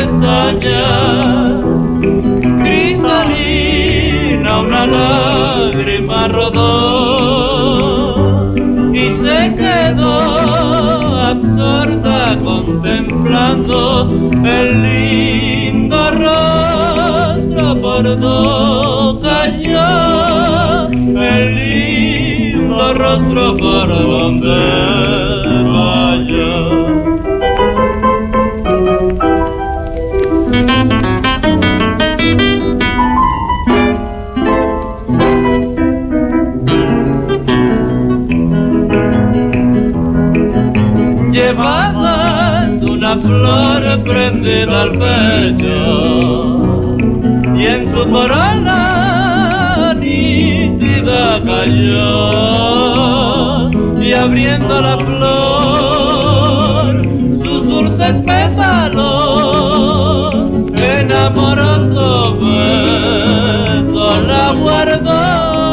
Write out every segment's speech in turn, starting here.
pestañas, cristalina una lágrima rodó y se quedó absorta contemplando el lindo rostro por doquier, el lindo rostro por donde vaya. Llevaban una flor prendida al pecho y en su corona nítida cayó, y abriendo la flor sus dulces pétalos, en amoroso beso la guardó.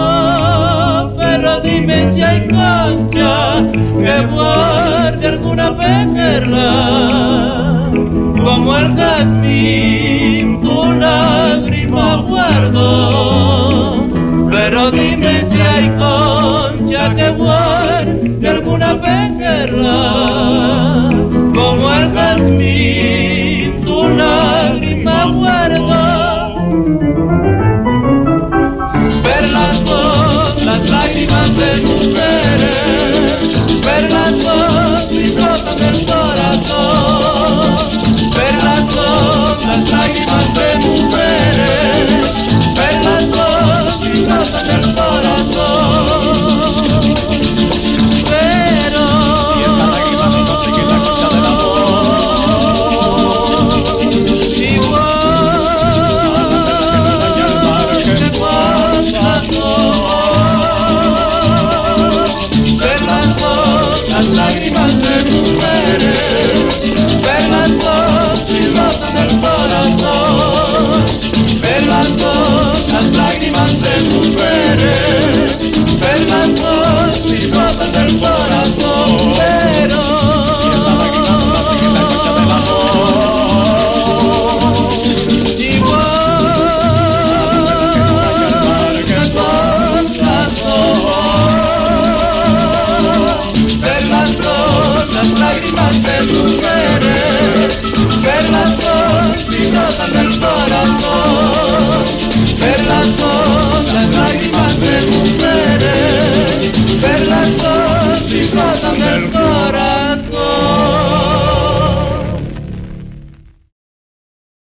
Pero dime si hay concha que guarde alguna perla, como el jazmín tu lágrima guardo. Pero dime si hay concha que guarde alguna perla, como el jazmín tu lágrima guardo. Perlas son las lágrimas de mujeres, perlas son y brotan del corazón. Perlas son las lágrimas de mujeres, perlas son y brotan del corazón. Pero y esta lágrima no consigue la concha del amor, igual que las lágrimas de mujeres, perlas dos y brotan del corazón. Perlas dos, las lágrimas de mujeres, perlas dos y brotan del corazón. Pero y esta lágrima no sigue la concha del amor, igual que el corazón. Las lágrimas de mujeres, perlas dos y brotan del corazón.